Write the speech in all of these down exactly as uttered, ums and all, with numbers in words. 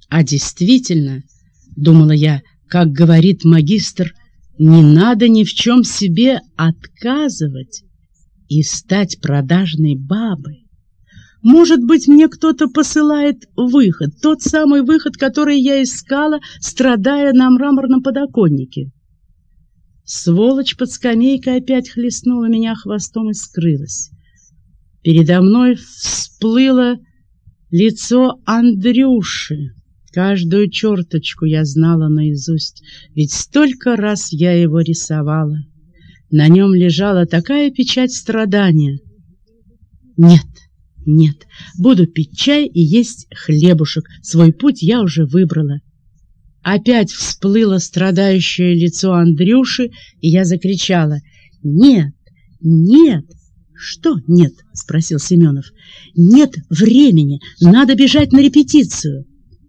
А действительно, думала я, как говорит магистр, не надо ни в чем себе отказывать и стать продажной бабой. Может быть, мне кто-то посылает выход, тот самый выход, который я искала, страдая на мраморном подоконнике. Сволочь под скамейкой опять хлестнула меня хвостом и скрылась. Передо мной всплыло лицо Андрюши. Каждую черточку я знала наизусть, ведь столько раз я его рисовала. На нем лежала такая печать страдания. Нет, нет, буду пить чай и есть хлебушек. Свой путь я уже выбрала. Опять всплыло страдающее лицо Андрюши, и я закричала: «Нет, нет!» «Что нет?» — спросил Семенов. «Нет времени, надо бежать на репетицию».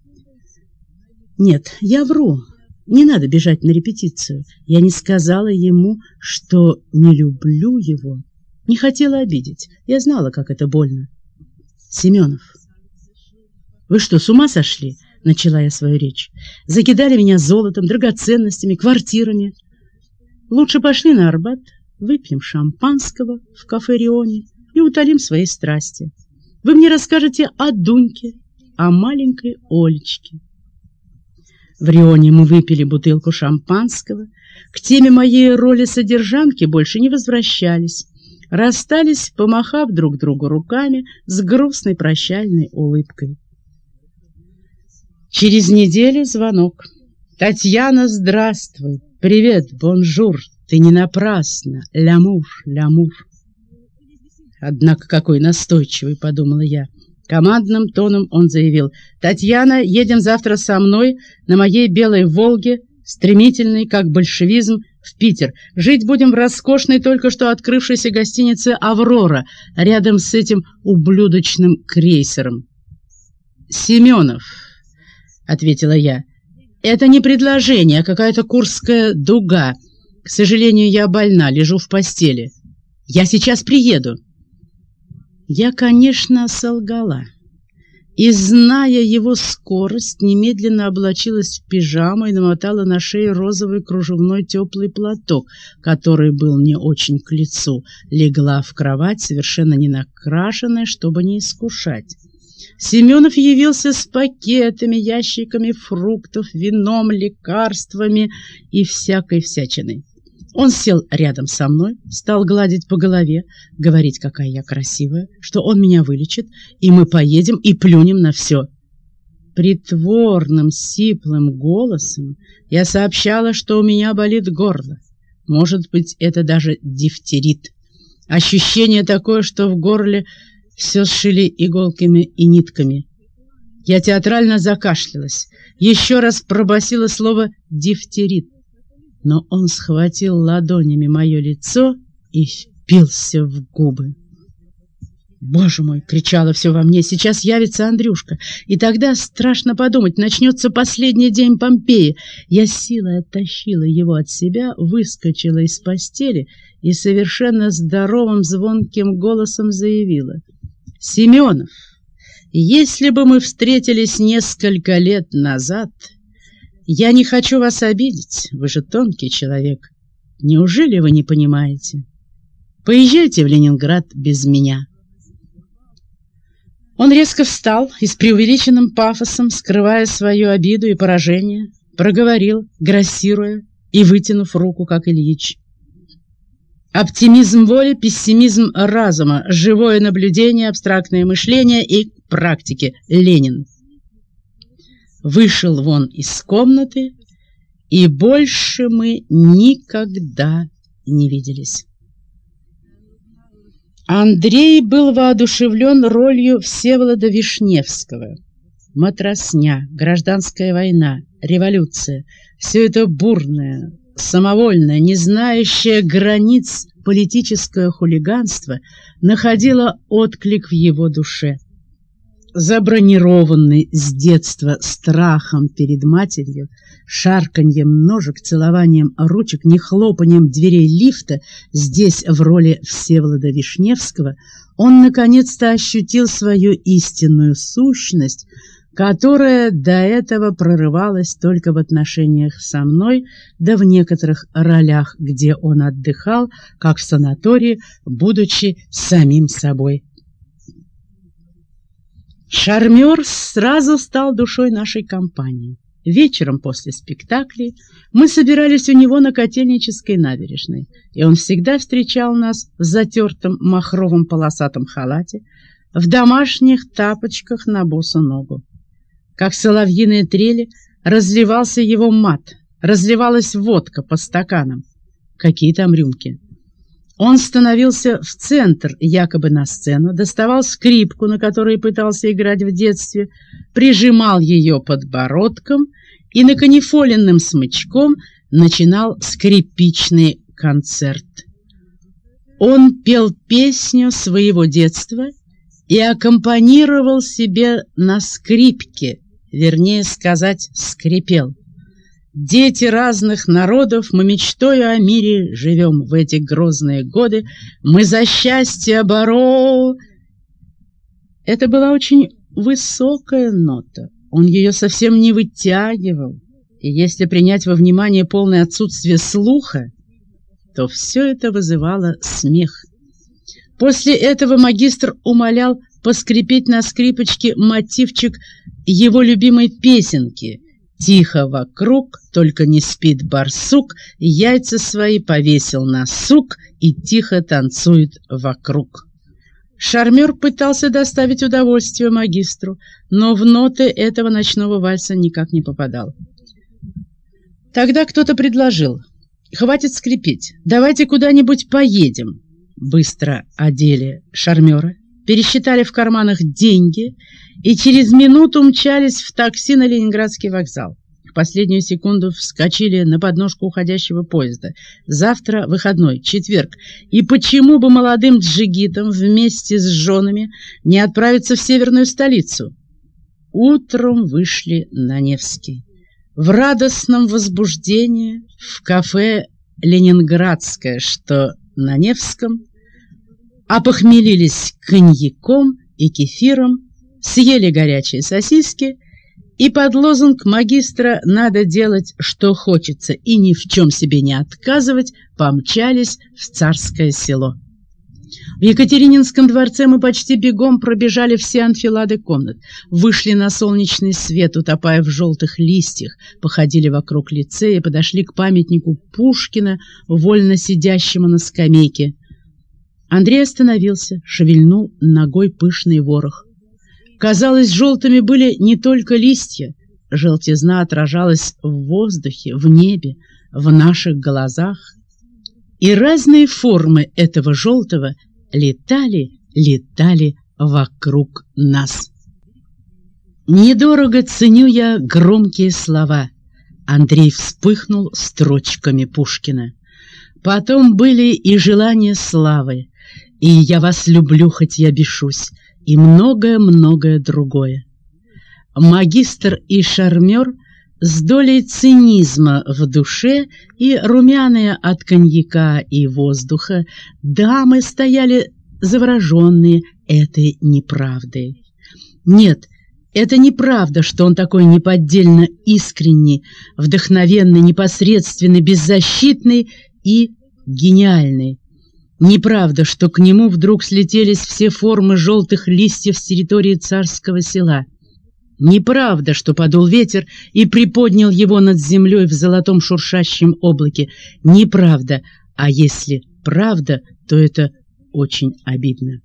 Нет, я вру, не надо бежать на репетицию. Я не сказала ему, что не люблю его, не хотела обидеть. Я знала, как это больно. «Семенов, вы что, с ума сошли?» — начала я свою речь. «Закидали меня золотом, драгоценностями, квартирами. Лучше пошли на Арбат, выпьем шампанского в кафе «Рионе» и утолим свои страсти. Вы мне расскажете о Дуньке, о маленькой Олечке». В «Рионе» мы выпили бутылку шампанского, к теме моей роли содержанки больше не возвращались, расстались, помахав друг другу руками с грустной прощальной улыбкой. Через неделю звонок. «Татьяна, здравствуй! Привет, бонжур! Ты не напрасно! Лямур, лямур!» Однако какой настойчивый, подумала я. Командным тоном он заявил: «Татьяна, едем завтра со мной на моей белой «Волге», стремительной, как большевизм, в Питер. Жить будем в роскошной, только что открывшейся гостинице «Аврора», рядом с этим ублюдочным крейсером». «Семенов», — ответила я, — «это не предложение, а какая-то курская дуга. К сожалению, я больна, лежу в постели. Я сейчас приеду». Я, конечно, солгала, и, зная его скорость, немедленно облачилась в пижаму и намотала на шею розовый кружевной теплый платок, который был мне очень к лицу, легла в кровать, совершенно не накрашенная, чтобы не искушать. Семенов явился с пакетами, ящиками фруктов, вином, лекарствами и всякой всячиной. Он сел рядом со мной, стал гладить по голове, говорить, какая я красивая, что он меня вылечит, и мы поедем и плюнем на все. Притворным, сиплым голосом я сообщала, что у меня болит горло. Может быть, это даже дифтерит. Ощущение такое, что в горле все сшили иголками и нитками. Я театрально закашлялась, еще раз пробасила слово «дифтерит». Но он схватил ладонями мое лицо и впился в губы. «Боже мой!» — кричало все во мне. «Сейчас явится Андрюшка, и тогда, страшно подумать, начнется последний день Помпеи». Я силой оттащила его от себя, выскочила из постели и совершенно здоровым звонким голосом заявила: «Семенов, если бы мы встретились несколько лет назад... Я не хочу вас обидеть, вы же тонкий человек. Неужели вы не понимаете? Поезжайте в Ленинград без меня». Он резко встал и с преувеличенным пафосом, скрывая свою обиду и поражение, проговорил, грассируя и вытянув руку, как Ильич: «Оптимизм воли, пессимизм разума, живое наблюдение, абстрактное мышление и практики. Ленин». Вышел вон из комнаты, и больше мы никогда не виделись. Андрей был воодушевлен ролью Всеволода Вишневского. Матросня, гражданская война, революция — все это бурное, самовольное, не знающее границ политическое хулиганство находило отклик в его душе. Забронированный с детства страхом перед матерью, шарканьем ножек, целованием ручек, нехлопанием дверей лифта, здесь в роли Всеволода Вишневского, он наконец-то ощутил свою истинную сущность, которая до этого прорывалась только в отношениях со мной, да в некоторых ролях, где он отдыхал, как в санатории, будучи самим собой. Шармер сразу стал душой нашей компании. Вечером после спектаклей мы собирались у него на Котельнической набережной, и он всегда встречал нас в затертом махровом полосатом халате, в домашних тапочках на босу ногу. Как соловьиные трели разливался его мат, разливалась водка по стаканам. Какие там рюмки! Он становился в центр, якобы на сцену, доставал скрипку, на которой пытался играть в детстве, прижимал ее подбородком и наканифоленным смычком начинал скрипичный концерт. Он пел песню своего детства и аккомпанировал себе на скрипке, вернее сказать, скрипел. Дети разных народов, мы мечтою о мире живем в эти грозные годы, мы за счастье боро. Это была очень высокая нота, он ее совсем не вытягивал, и если принять во внимание полное отсутствие слуха, то все это вызывало смех. После этого магистр умолял поскрипеть на скрипочке мотивчик его любимой песенки «Тихо вокруг, только не спит барсук, яйца свои повесил на сук и тихо танцует вокруг». Шармер пытался доставить удовольствие магистру, но в ноты этого ночного вальса никак не попадал. Тогда кто-то предложил: «Хватит скрипеть, давайте куда-нибудь поедем». Быстро одели шармера, пересчитали в карманах деньги и через минуту мчались в такси на Ленинградский вокзал. В последнюю секунду вскочили на подножку уходящего поезда. Завтра выходной, четверг, и почему бы молодым джигитам вместе с женами не отправиться в северную столицу? Утром вышли на Невский. В радостном возбуждении в кафе «Ленинградское», что на Невском, опохмелились коньяком и кефиром, съели горячие сосиски и под лозунг магистра «надо делать, что хочется, и ни в чем себе не отказывать» помчались в Царское Село. В Екатерининском дворце мы почти бегом пробежали все анфилады комнат, вышли на солнечный свет, утопая в желтых листьях, походили вокруг лицея, подошли к памятнику Пушкина, вольно сидящему на скамейке. Андрей остановился, шевельнул ногой пышный ворох. Казалось, желтыми были не только листья, желтизна отражалась в воздухе, в небе, в наших глазах. И разные формы этого желтого летали, летали вокруг нас. Недорого ценю я громкие слова. Андрей вспыхнул строчками Пушкина. Потом были и желания славы, и я вас люблю, хоть я бешусь, и многое-многое другое. Магистр и шармер с долей цинизма в душе и румяные от коньяка и воздуха дамы стояли завороженные этой неправдой. Нет, это неправда, что он такой неподдельно искренний, вдохновенный, непосредственный, беззащитный и гениальный. Неправда, что к нему вдруг слетелись все формы желтых листьев с территории Царского Села. Неправда, что подул ветер и приподнял его над землей в золотом шуршащем облаке. Неправда, а если правда, то это очень обидно.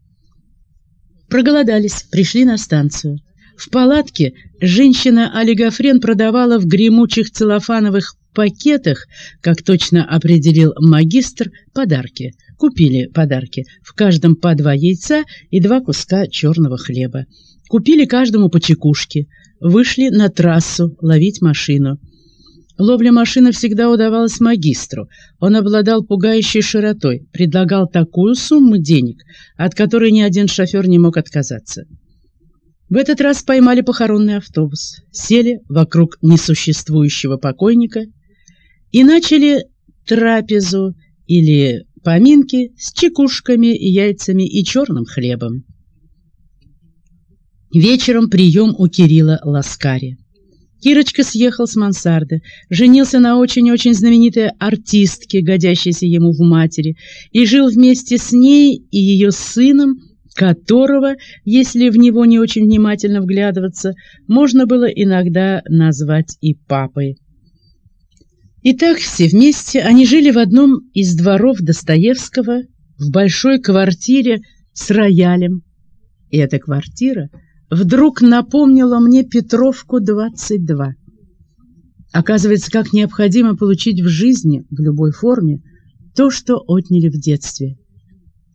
Проголодались, пришли на станцию. В палатке женщина-олигофрен продавала в гремучих целлофановых пакетах, как точно определил магистр, подарки. Купили подарки, в каждом по два яйца и два куска черного хлеба. Купили каждому по чекушке, вышли на трассу ловить машину. Ловля машины всегда удавалась магистру. Он обладал пугающей широтой, предлагал такую сумму денег, от которой ни один шофер не мог отказаться. В этот раз поймали похоронный автобус, сели вокруг несуществующего покойника и начали трапезу или поминки с чекушками, яйцами и черным хлебом. Вечером прием у Кирилла Ласкари. Кирочка съехал с мансарды, женился на очень-очень знаменитой артистке, годящейся ему в матери, и жил вместе с ней и ее сыном, которого, если в него не очень внимательно вглядываться, можно было иногда назвать и папой. Итак, все вместе они жили в одном из дворов Достоевского, в большой квартире с роялем. И эта квартира вдруг напомнила мне Петровку, двадцать два. Оказывается, как необходимо получить в жизни, в любой форме, то, что отняли в детстве.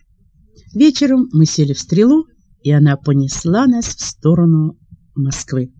Вечером мы сели в «Стрелу», и она понесла нас в сторону Москвы.